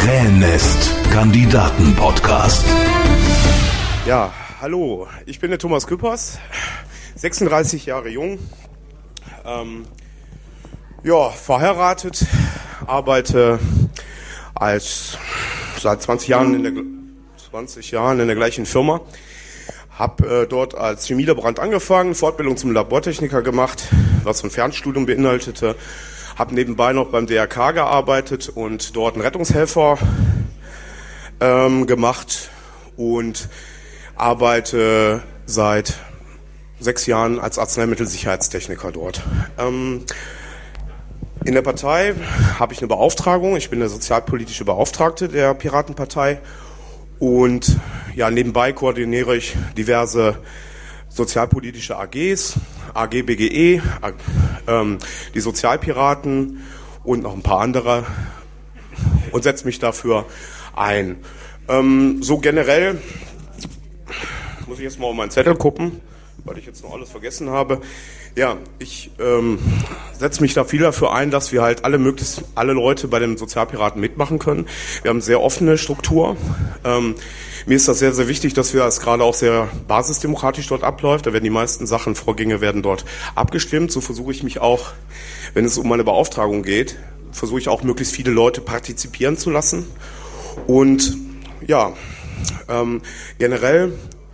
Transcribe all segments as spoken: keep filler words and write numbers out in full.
Krähennest Kandidaten-Podcast. Ja, hallo, ich bin der Thomas Küppers, sechsunddreißig Jahre jung, ähm, ja, verheiratet, arbeite als seit zwanzig Jahren in der, zwanzig Jahren in der gleichen Firma, habe äh, dort als Chemielaborant angefangen, Fortbildung zum Labortechniker gemacht, was ein Fernstudium beinhaltete, habe nebenbei noch beim D R K gearbeitet und dort einen Rettungshelfer ähm, gemacht und arbeite seit sechs Jahren als Arzneimittelsicherheitstechniker dort. Ähm, in der Partei habe ich eine Beauftragung. Ich bin der sozialpolitische Beauftragte der Piratenpartei und ja, nebenbei koordiniere ich diverse sozialpolitische A Gs, A G B G E, ähm, die Sozialpiraten und noch ein paar andere und setze mich dafür ein. Ähm, so generell muss ich jetzt mal auf meinen Zettel gucken, weil ich jetzt noch alles vergessen habe. Ja, ich ähm, setze mich da viel dafür ein, dass wir halt alle möglichst alle Leute bei den Sozialpiraten mitmachen können. Wir haben eine sehr offene Struktur. Ähm, mir ist das sehr, sehr wichtig, dass wir das gerade auch sehr basisdemokratisch dort abläuft. Da werden die meisten Sachen, Vorgänge werden dort abgestimmt. So versuche ich mich auch, wenn es um meine Beauftragung geht, versuche ich auch möglichst viele Leute partizipieren zu lassen. Und ja, ähm, generell,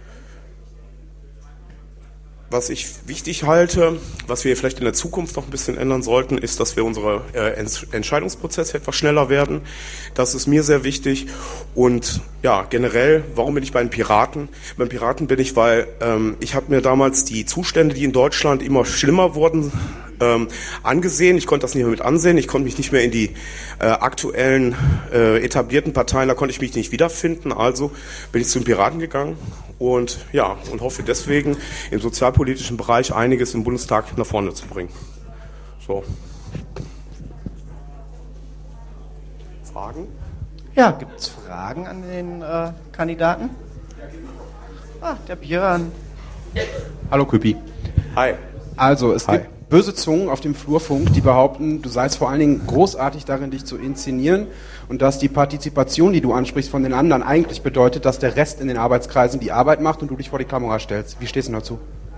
was ich wichtig halte, was wir vielleicht in der Zukunft noch ein bisschen ändern sollten, ist, dass wir unsere äh, Entscheidungsprozesse etwas schneller werden. Das ist mir sehr wichtig. Und ja, generell, warum bin ich bei den Piraten? Beim Piraten bin ich, weil ähm, ich habe mir damals die Zustände, die in Deutschland immer schlimmer wurden, ähm, angesehen. Ich konnte das nicht mehr mit ansehen. Ich konnte mich nicht mehr in die äh, aktuellen äh, etablierten Parteien, da konnte ich mich nicht wiederfinden. Also bin ich zu den Piraten gegangen. Und ja, und hoffe deswegen im sozialpolitischen Bereich einiges im Bundestag nach vorne zu bringen. So. Fragen? Ja, gibt es Fragen an den äh, Kandidaten? Ah, der Björn. Hallo Küppi. Hi. Also, es Hi. gibt böse Zungen auf dem Flurfunk, die behaupten, du seist vor allen Dingen großartig darin, dich zu inszenieren und dass die Partizipation, die du ansprichst, von den anderen eigentlich bedeutet, dass der Rest in den Arbeitskreisen die Arbeit macht und du dich vor die Kamera stellst. Wie stehst du dazu?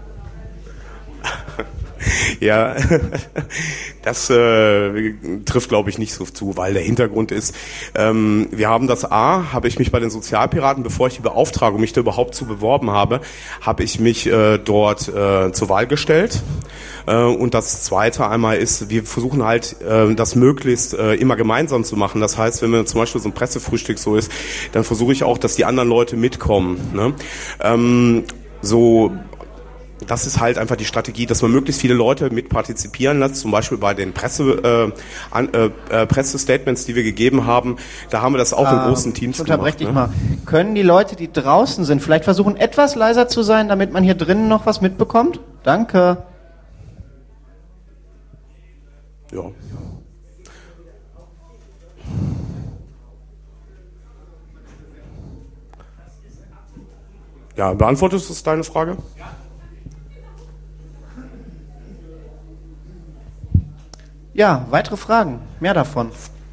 Ja, das äh, trifft, glaube ich, nicht so zu, weil der Hintergrund ist, ähm, wir haben das A, habe ich mich bei den Sozialpiraten, bevor ich die Beauftragung mich da überhaupt zu beworben habe, habe ich mich äh, dort äh, zur Wahl gestellt. Äh, und das Zweite einmal ist, wir versuchen halt, äh, das möglichst äh, immer gemeinsam zu machen. Das heißt, wenn wir zum Beispiel so ein Pressefrühstück so ist, dann versuche ich auch, dass die anderen Leute mitkommen. Ne? Ähm, so... Das ist halt einfach die Strategie, dass man möglichst viele Leute mit partizipieren lässt, zum Beispiel bei den Presse, äh, an, äh, Pressestatements, die wir gegeben haben. Da haben wir das auch in äh, großen Teams gemacht. Unterbrech dich mal. Können die Leute, die draußen sind, vielleicht versuchen, etwas leiser zu sein, damit man hier drinnen noch was mitbekommt? Danke. Ja. Ja, beantwortest du deine Frage? Ja, weitere Fragen. Mehr davon.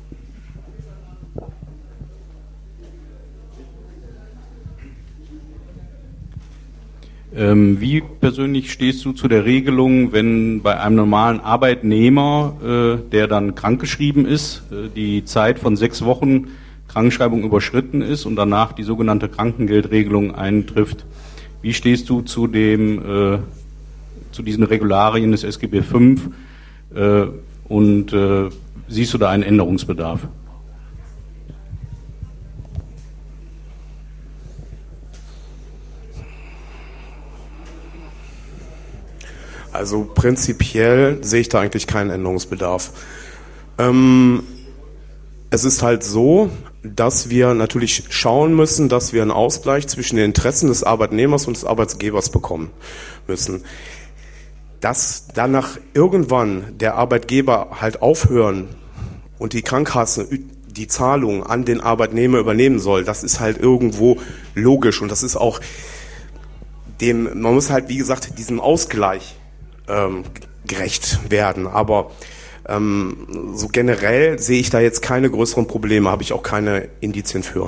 Ähm, wie persönlich stehst du zu der Regelung, wenn bei einem normalen Arbeitnehmer, äh, der dann krankgeschrieben ist, äh, die Zeit von sechs Wochen Krankenschreibung überschritten ist und danach die sogenannte Krankengeldregelung eintrifft? Wie stehst du zu dem, äh, zu diesen Regularien des S G B fünf? Äh, Und äh, siehst du da einen Änderungsbedarf? Also prinzipiell sehe ich da eigentlich keinen Änderungsbedarf. Ähm, es ist halt so, dass wir natürlich schauen müssen, dass wir einen Ausgleich zwischen den Interessen des Arbeitnehmers und des Arbeitgebers bekommen müssen. Dass danach irgendwann der Arbeitgeber halt aufhören und die Krankenkasse die Zahlung an den Arbeitnehmer übernehmen soll, das ist halt irgendwo logisch und das ist auch dem, man muss halt wie gesagt diesem Ausgleich ähm, gerecht werden, aber Ähm, so generell sehe ich da jetzt keine größeren Probleme, habe ich auch keine Indizien für.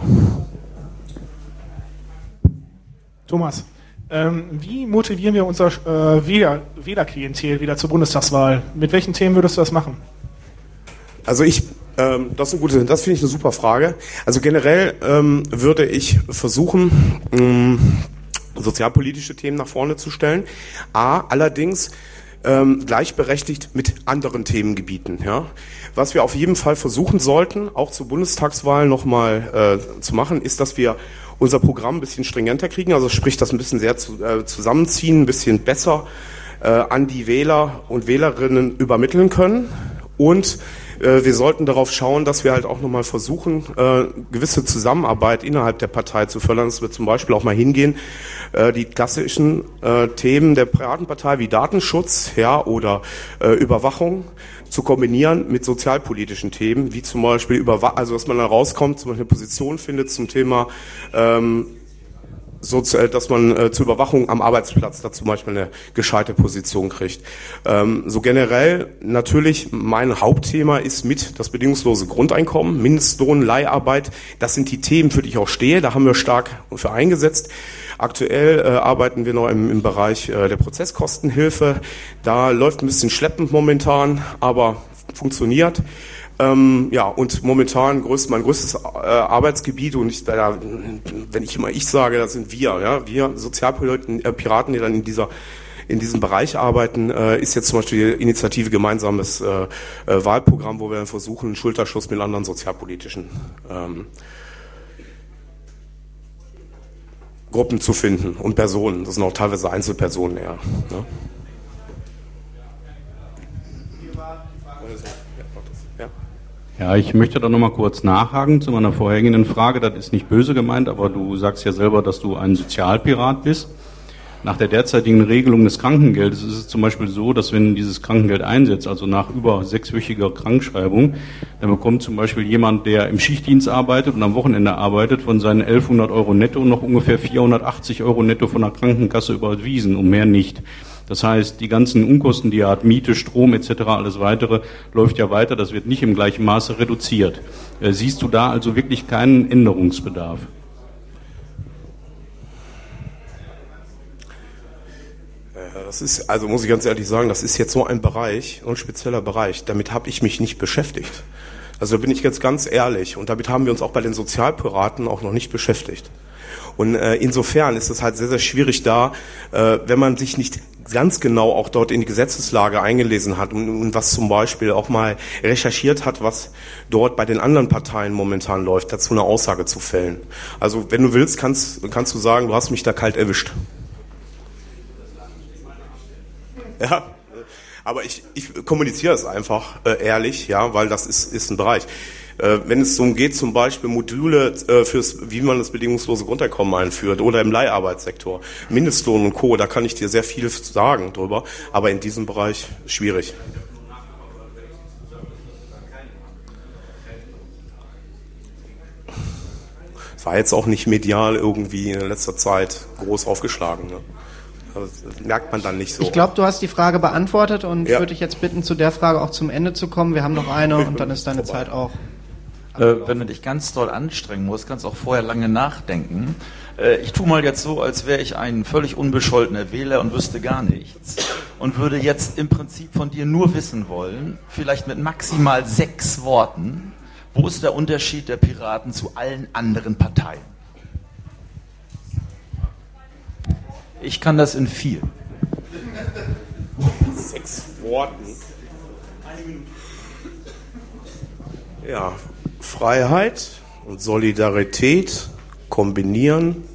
Thomas, ähm, wie motivieren wir unser äh, Wähler, Wählerklientel wieder zur Bundestagswahl? Mit welchen Themen würdest du das machen? Also ich, ähm, das ist eine gute, das finde ich eine super Frage. Also generell ähm, würde ich versuchen, ähm, sozialpolitische Themen nach vorne zu stellen. A, allerdings ähm, gleichberechtigt mit anderen Themengebieten. Ja. Was wir auf jeden Fall versuchen sollten, auch zur Bundestagswahl nochmal äh, zu machen, ist, dass wir unser Programm ein bisschen stringenter kriegen, also sprich das ein bisschen sehr zu, äh, zusammenziehen, ein bisschen besser äh, an die Wähler und Wählerinnen übermitteln können. Und äh, wir sollten darauf schauen, dass wir halt auch nochmal versuchen, äh, gewisse Zusammenarbeit innerhalb der Partei zu fördern, dass wir zum Beispiel auch mal hingehen, äh, die klassischen äh, Themen der Piratenpartei wie Datenschutz, ja, oder äh, Überwachung zu kombinieren mit sozialpolitischen Themen, wie zum Beispiel Überwachung, also dass man da rauskommt, zum Beispiel eine Position findet zum Thema, ähm, so, dass man äh, zur Überwachung am Arbeitsplatz da zum Beispiel eine gescheite Position kriegt. Ähm, so generell natürlich mein Hauptthema ist mit das bedingungslose Grundeinkommen, Mindestlohn, Leiharbeit. Das sind die Themen, für die ich auch stehe. Da haben wir stark für eingesetzt. Aktuell äh, arbeiten wir noch im, im Bereich äh, der Prozesskostenhilfe. Da läuft ein bisschen schleppend momentan, aber funktioniert. Ähm, ja, und momentan größt, mein größtes äh, Arbeitsgebiet, und ich, da, wenn ich immer ich sage, das sind wir, ja, wir Sozialpiraten, äh, Piraten, die dann in dieser in diesem Bereich arbeiten, äh, ist jetzt zum Beispiel die Initiative gemeinsames äh, äh, Wahlprogramm, wo wir dann versuchen, einen Schulterschluss mit anderen sozialpolitischen ähm, Gruppen zu finden und Personen. Das sind auch teilweise Einzelpersonen eher. Ne? Ja, ich möchte da nochmal kurz nachhaken zu meiner vorhergehenden Frage. Das ist nicht böse gemeint, aber du sagst ja selber, dass du ein Sozialpirat bist. Nach der derzeitigen Regelung des Krankengeldes ist es zum Beispiel so, dass wenn dieses Krankengeld einsetzt, also nach über sechswöchiger Krankschreibung, dann bekommt zum Beispiel jemand, der im Schichtdienst arbeitet und am Wochenende arbeitet, von seinen elfhundert Euro netto noch ungefähr vierhundertachtzig Euro netto von der Krankenkasse überwiesen und mehr nicht. Das heißt, die ganzen Unkosten, die er hat, Miete, Strom et cetera, alles weitere, läuft ja weiter. Das wird nicht im gleichen Maße reduziert. Äh, siehst du da also wirklich keinen Änderungsbedarf? Das ist, also muss ich ganz ehrlich sagen, das ist jetzt so ein Bereich, so ein spezieller Bereich. Damit habe ich mich nicht beschäftigt. Also da bin ich jetzt ganz ehrlich. Und damit haben wir uns auch bei den Sozialpiraten auch noch nicht beschäftigt. Und äh, insofern ist es halt sehr, sehr schwierig da, äh, wenn man sich nicht ganz genau auch dort in die Gesetzeslage eingelesen hat und, und was zum Beispiel auch mal recherchiert hat, was dort bei den anderen Parteien momentan läuft, dazu eine Aussage zu fällen. Also wenn du willst, kannst, kannst du sagen, du hast mich da kalt erwischt. Ja, aber ich, ich kommuniziere es einfach äh, ehrlich, ja, weil das ist, ist ein Bereich. Äh, wenn es darum geht, zum Beispiel Module äh, fürs, wie man das bedingungslose Grundeinkommen einführt oder im Leiharbeitssektor, Mindestlohn und Co., da kann ich dir sehr viel sagen drüber, aber in diesem Bereich schwierig. Es war jetzt auch nicht medial irgendwie in letzter Zeit groß aufgeschlagen, ne? Das merkt man dann nicht so. Ich glaube, du hast die Frage beantwortet und ja. würde dich jetzt bitten, zu der Frage auch zum Ende zu kommen. Wir haben noch eine und dann ist deine Zeit auch. Äh, wenn du dich ganz doll anstrengen musst, kannst auch vorher lange nachdenken. Äh, ich tue mal jetzt so, als wäre ich ein völlig unbescholtener Wähler und wüsste gar nichts und würde jetzt im Prinzip von dir nur wissen wollen, vielleicht mit maximal sechs Worten, wo ist der Unterschied der Piraten zu allen anderen Parteien? Ich kann das in vier. Sechs Worten. Ja, Freiheit und Solidarität kombinieren.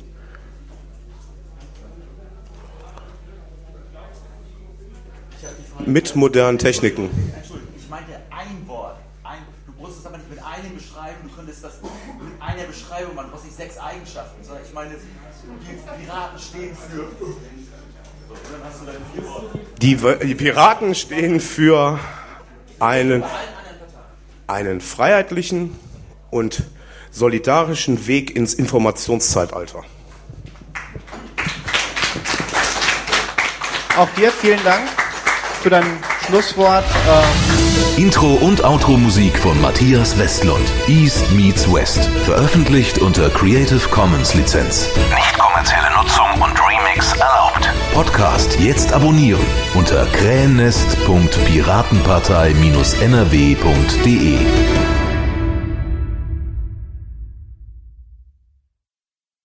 Mit modernen Techniken. Entschuldigung, ich meinte ein Wort. Ein, du musst es aber nicht mit einem beschreiben, du könntest das mit einer Beschreibung machen. Du brauchst nicht sechs Eigenschaften, sondern ich meine, die Piraten stehen für. So, dann hast du deine vier Worte. Die, die Piraten stehen für einen, einen freiheitlichen und solidarischen Weg ins Informationszeitalter. Auch dir vielen Dank für dein Schlusswort. Intro- und Outro-Musik von Matthias Westlund. East meets West. Veröffentlicht unter Creative Commons Lizenz. Nicht kommerzielle Nutzung und Remix erlaubt. Podcast jetzt abonnieren unter krähennest punkt piratenpartei Bindestrich n r w punkt d e.